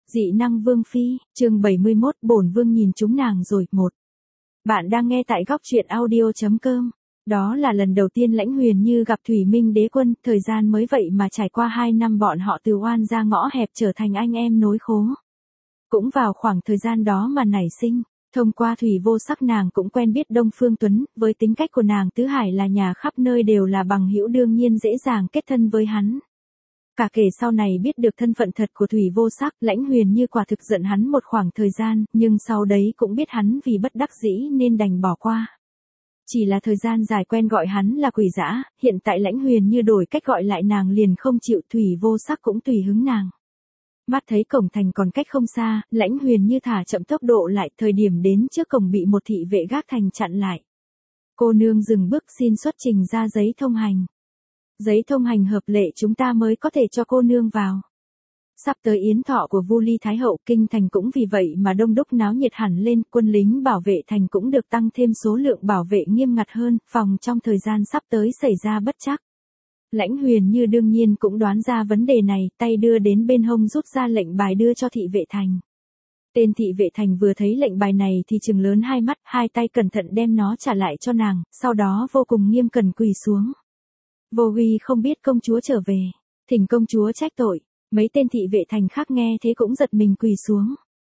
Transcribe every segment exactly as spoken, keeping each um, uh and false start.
Dị năng Vương Phi, chương bảy mươi mốt, bổn Vương nhìn chúng nàng rồi, một. Bạn đang nghe tại góc truyện audio.com. Đó là lần đầu tiên Lãnh Huyền Như gặp Thủy Minh Đế Quân, thời gian mới vậy mà trải qua hai năm bọn họ từ oan ra ngõ hẹp trở thành anh em nối khố. Cũng vào khoảng thời gian đó mà nảy sinh, thông qua Thủy Vô Sắc nàng cũng quen biết Đông Phương Tuấn, với tính cách của nàng tứ hải là nhà khắp nơi đều là bằng hữu đương nhiên dễ dàng kết thân với hắn. Cả kể sau này biết được thân phận thật của Thủy Vô Sắc, Lãnh Huyền Như quả thực giận hắn một khoảng thời gian, nhưng sau đấy cũng biết hắn vì bất đắc dĩ nên đành bỏ qua. Chỉ là thời gian dài quen gọi hắn là quỷ dã, hiện tại Lãnh Huyền Như đổi cách gọi lại nàng liền không chịu, Thủy Vô Sắc cũng tùy hứng nàng. Mắt thấy cổng thành còn cách không xa, Lãnh Huyền Như thả chậm tốc độ lại, thời điểm đến trước cổng bị một thị vệ gác thành chặn lại. Cô nương dừng bước xin xuất trình ra giấy thông hành. Giấy thông hành hợp lệ chúng ta mới có thể cho cô nương vào. Sắp tới yến thọ của Vu Ly Thái Hậu, kinh thành cũng vì vậy mà đông đúc náo nhiệt hẳn lên, quân lính bảo vệ thành cũng được tăng thêm số lượng bảo vệ nghiêm ngặt hơn, phòng trong thời gian sắp tới xảy ra bất trắc. Lãnh Huyền Như đương nhiên cũng đoán ra vấn đề này, tay đưa đến bên hông rút ra lệnh bài đưa cho thị vệ thành. Tên thị vệ thành vừa thấy lệnh bài này thì trừng lớn hai mắt, hai tay cẩn thận đem nó trả lại cho nàng, sau đó vô cùng nghiêm cẩn quỳ xuống. Vô Huy không biết công chúa trở về, thỉnh công chúa trách tội. Mấy tên thị vệ thành khác nghe thế cũng giật mình quỳ xuống.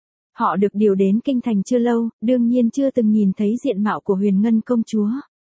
Họ được điều đến kinh thành chưa lâu, đương nhiên chưa từng nhìn thấy diện mạo của Huyền Ngân công chúa.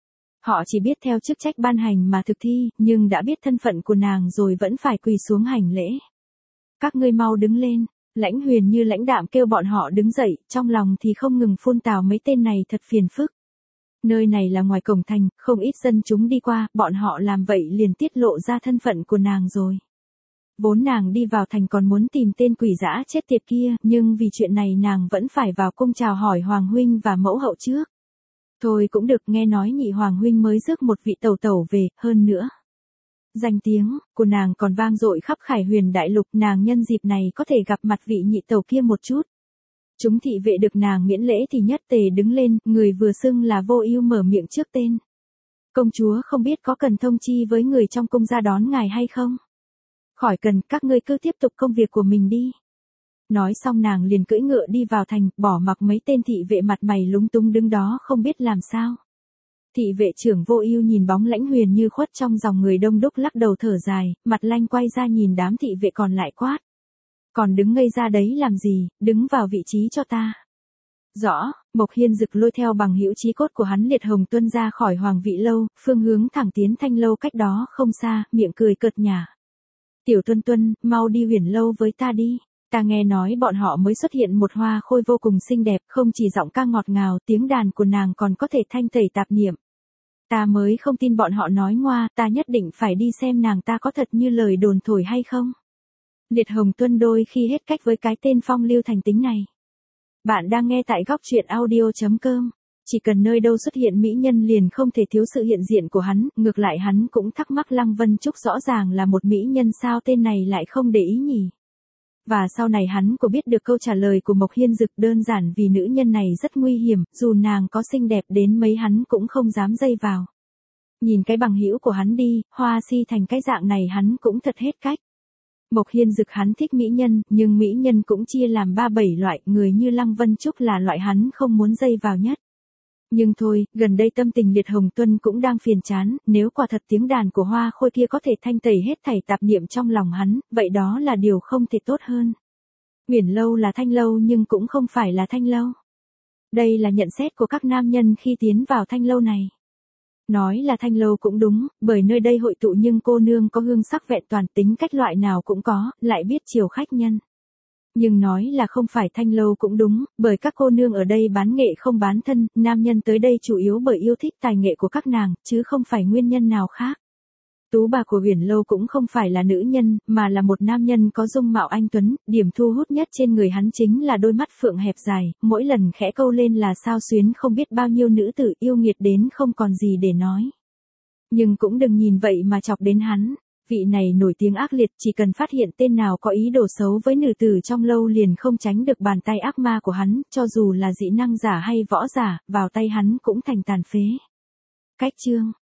Họ chỉ biết theo chức trách ban hành mà thực thi, nhưng đã biết thân phận của nàng rồi vẫn phải quỳ xuống hành lễ. Các ngươi mau đứng lên, Lãnh Huyền Như lãnh đạm kêu bọn họ đứng dậy, trong lòng thì không ngừng phun tào mấy tên này thật phiền phức. Nơi này là ngoài cổng thành, không ít dân chúng đi qua, bọn họ làm vậy liền tiết lộ ra thân phận của nàng rồi. Vốn nàng đi vào thành còn muốn tìm tên quỷ dã chết tiệt kia, nhưng vì chuyện này nàng vẫn phải vào cung chào hỏi Hoàng huynh và mẫu hậu trước. Thôi cũng được, nghe nói nhị Hoàng huynh mới rước một vị tẩu tẩu về, hơn nữa. Danh tiếng của nàng còn vang dội khắp Khải Huyền đại lục, nàng nhân dịp này có thể gặp mặt vị nhị tẩu kia một chút. Chúng thị vệ được nàng miễn lễ thì nhất tề đứng lên, người vừa xưng là Vô Ưu mở miệng trước tên. Công chúa không biết có cần thông chi với người trong cung ra đón ngài hay không? Khỏi cần, các ngươi cứ tiếp tục công việc của mình đi. Nói xong nàng liền cưỡi ngựa đi vào thành, bỏ mặc mấy tên thị vệ mặt mày lúng túng đứng đó không biết làm sao. Thị vệ trưởng Vô Ưu nhìn bóng Lãnh Huyền Như khuất trong dòng người đông đúc lắc đầu thở dài, mặt lanh quay ra nhìn đám thị vệ còn lại quát. Còn đứng ngây ra đấy làm gì, đứng vào vị trí cho ta. Rõ, Mộc Hiên Dực lôi theo bằng hữu chí cốt của hắn Liệt Hồng Tuân ra khỏi Hoàng Vị Lâu, phương hướng thẳng tiến Thanh Lâu cách đó không xa, miệng cười cợt nhả. Tiểu Tuân Tuân, mau đi Huyền Lâu với ta đi. Ta nghe nói bọn họ mới xuất hiện một hoa khôi vô cùng xinh đẹp, không chỉ giọng ca ngọt ngào, tiếng đàn của nàng còn có thể thanh tẩy tạp niệm. Ta mới không tin bọn họ nói ngoa, ta nhất định phải đi xem nàng ta có thật như lời đồn thổi hay không. Liệt Hồng Tuân đôi khi hết cách với cái tên phong lưu thành tính này. Bạn đang nghe tại góc truyện audio.com. Chỉ cần nơi đâu xuất hiện mỹ nhân liền không thể thiếu sự hiện diện của hắn, ngược lại hắn cũng thắc mắc Lăng Vân Trúc rõ ràng là một mỹ nhân sao tên này lại không để ý nhỉ. Và sau này hắn có biết được câu trả lời của Mộc Hiên Dực, đơn giản vì nữ nhân này rất nguy hiểm, dù nàng có xinh đẹp đến mấy hắn cũng không dám dây vào. Nhìn cái bằng hữu của hắn đi, hoa si thành cái dạng này hắn cũng thật hết cách. Mộc Hiên Dực hắn thích mỹ nhân, nhưng mỹ nhân cũng chia làm ba bảy loại, người như Lăng Vân Trúc là loại hắn không muốn dây vào nhất. Nhưng thôi, gần đây tâm tình Liệt Hồng Tuân cũng đang phiền chán, nếu quả thật tiếng đàn của hoa khôi kia có thể thanh tẩy hết thảy tạp niệm trong lòng hắn, vậy đó là điều không thể tốt hơn. Huyền Lâu là Thanh Lâu nhưng cũng không phải là Thanh Lâu. Đây là nhận xét của các nam nhân khi tiến vào Thanh Lâu này. Nói là Thanh Lâu cũng đúng, bởi nơi đây hội tụ nhưng cô nương có hương sắc vẹn toàn, tính cách loại nào cũng có, lại biết chiều khách nhân. Nhưng nói là không phải Thanh Lâu cũng đúng, bởi các cô nương ở đây bán nghệ không bán thân, nam nhân tới đây chủ yếu bởi yêu thích tài nghệ của các nàng, chứ không phải nguyên nhân nào khác. Tú bà của Huyền Lâu cũng không phải là nữ nhân, mà là một nam nhân có dung mạo anh tuấn, điểm thu hút nhất trên người hắn chính là đôi mắt phượng hẹp dài, mỗi lần khẽ câu lên là sao xuyến không biết bao nhiêu nữ tử yêu nghiệt đến không còn gì để nói. Nhưng cũng đừng nhìn vậy mà chọc đến hắn. Vị này nổi tiếng ác liệt, chỉ cần phát hiện tên nào có ý đồ xấu với nữ tử trong lâu liền không tránh được bàn tay ác ma của hắn, cho dù là dị năng giả hay võ giả, vào tay hắn cũng thành tàn phế. Cách chương,